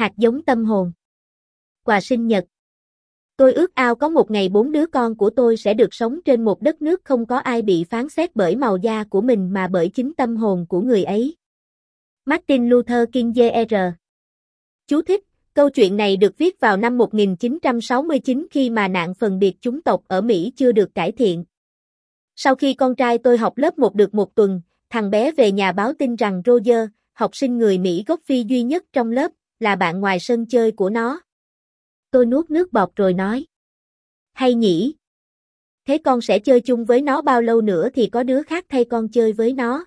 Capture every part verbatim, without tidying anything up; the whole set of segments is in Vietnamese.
Hạt giống tâm hồn. Quà sinh nhật. Tôi ước ao có một ngày bốn đứa con của tôi sẽ được sống trên một đất nước không có ai bị phán xét bởi màu da của mình mà bởi chính tâm hồn của người ấy. Martin Luther King junior Chú thích, câu chuyện này được viết vào năm một nghìn chín trăm sáu mươi chín khi mà nạn phân biệt chủng tộc ở Mỹ chưa được cải thiện. Sau khi con trai tôi học lớp một được một tuần, thằng bé về nhà báo tin rằng Roger, học sinh người Mỹ gốc Phi duy nhất trong lớp, là bạn ngoài sân chơi của nó. Tôi nuốt nước bọt rồi nói. Hay nhỉ? Thế con sẽ chơi chung với nó bao lâu nữa thì có đứa khác thay con chơi với nó?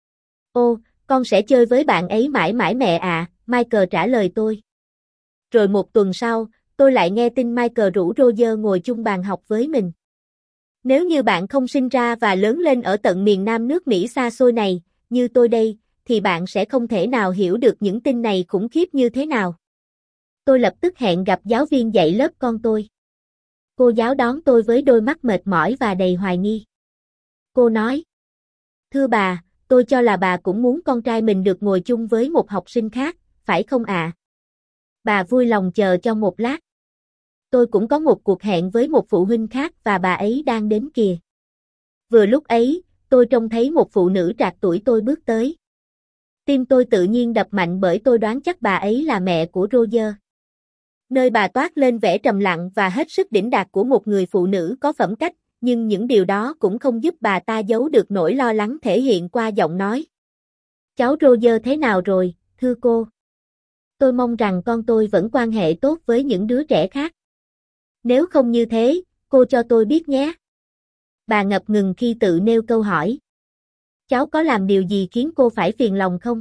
Ô, con sẽ chơi với bạn ấy mãi mãi mẹ ạ, Michael trả lời tôi. Rồi một tuần sau, tôi lại nghe tin Michael rủ Roger ngồi chung bàn học với mình. Nếu như bạn không sinh ra và lớn lên ở tận miền Nam nước Mỹ xa xôi này, như tôi đây, thì bạn sẽ không thể nào hiểu được những tin này khủng khiếp như thế nào. Tôi lập tức hẹn gặp giáo viên dạy lớp con tôi. Cô giáo đón tôi với đôi mắt mệt mỏi và đầy hoài nghi. Cô nói, thưa bà, tôi cho là bà cũng muốn con trai mình được ngồi chung với một học sinh khác, phải không ạ? À? Bà vui lòng chờ cho một lát. Tôi cũng có một cuộc hẹn với một phụ huynh khác và bà ấy đang đến kìa. Vừa lúc ấy, tôi trông thấy một phụ nữ trạc tuổi tôi bước tới. Tim tôi tự nhiên đập mạnh bởi tôi đoán chắc bà ấy là mẹ của Roger. Nơi bà toát lên vẻ trầm lặng và hết sức đỉnh đạt của một người phụ nữ có phẩm cách, nhưng những điều đó cũng không giúp bà ta giấu được nỗi lo lắng thể hiện qua giọng nói. Cháu Roger thế nào rồi, thưa cô? Tôi mong rằng con tôi vẫn quan hệ tốt với những đứa trẻ khác. Nếu không như thế, cô cho tôi biết nhé. Bà ngập ngừng khi tự nêu câu hỏi. Cháu có làm điều gì khiến cô phải phiền lòng không?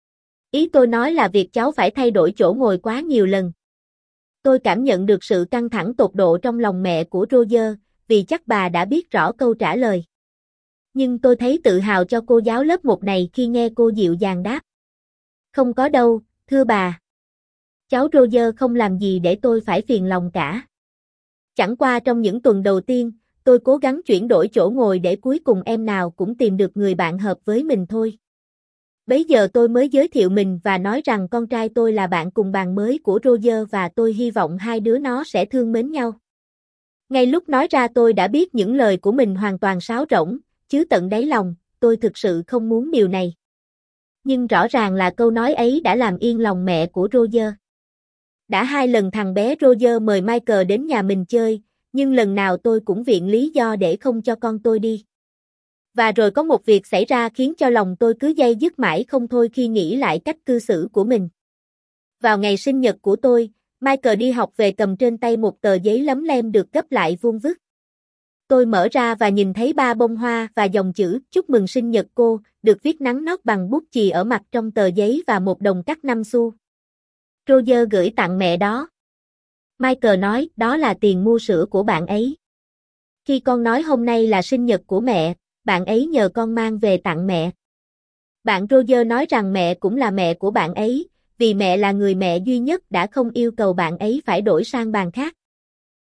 Ý tôi nói là việc cháu phải thay đổi chỗ ngồi quá nhiều lần. Tôi cảm nhận được sự căng thẳng tột độ trong lòng mẹ của Roger, vì chắc bà đã biết rõ câu trả lời. Nhưng tôi thấy tự hào cho cô giáo lớp một này khi nghe cô dịu dàng đáp. Không có đâu, thưa bà. Cháu Roger không làm gì để tôi phải phiền lòng cả. Chẳng qua trong những tuần đầu tiên, tôi cố gắng chuyển đổi chỗ ngồi để cuối cùng em nào cũng tìm được người bạn hợp với mình thôi. Bấy giờ tôi mới giới thiệu mình và nói rằng con trai tôi là bạn cùng bàn mới của Roger và tôi hy vọng hai đứa nó sẽ thương mến nhau. Ngay lúc nói ra tôi đã biết những lời của mình hoàn toàn sáo rỗng, chứ tận đáy lòng, tôi thực sự không muốn điều này. Nhưng rõ ràng là câu nói ấy đã làm yên lòng mẹ của Roger. Đã hai lần thằng bé Roger mời Michael đến nhà mình chơi, nhưng lần nào tôi cũng viện lý do để không cho con tôi đi. Và rồi có một việc xảy ra khiến cho lòng tôi cứ day dứt mãi không thôi khi nghĩ lại cách cư xử của mình. Vào ngày sinh nhật của tôi, Michael đi học về cầm trên tay một tờ giấy lấm lem được gấp lại vuông vức. Tôi mở ra và nhìn thấy ba bông hoa và dòng chữ chúc mừng sinh nhật cô, được viết nắn nót bằng bút chì ở mặt trong tờ giấy và một đồng cắt năm xu. Roger gửi tặng mẹ đó. Michael nói đó là tiền mua sữa của bạn ấy. Khi con nói hôm nay là sinh nhật của mẹ, bạn ấy nhờ con mang về tặng mẹ. Bạn Roger nói rằng mẹ cũng là mẹ của bạn ấy, vì mẹ là người mẹ duy nhất đã không yêu cầu bạn ấy phải đổi sang bàn khác.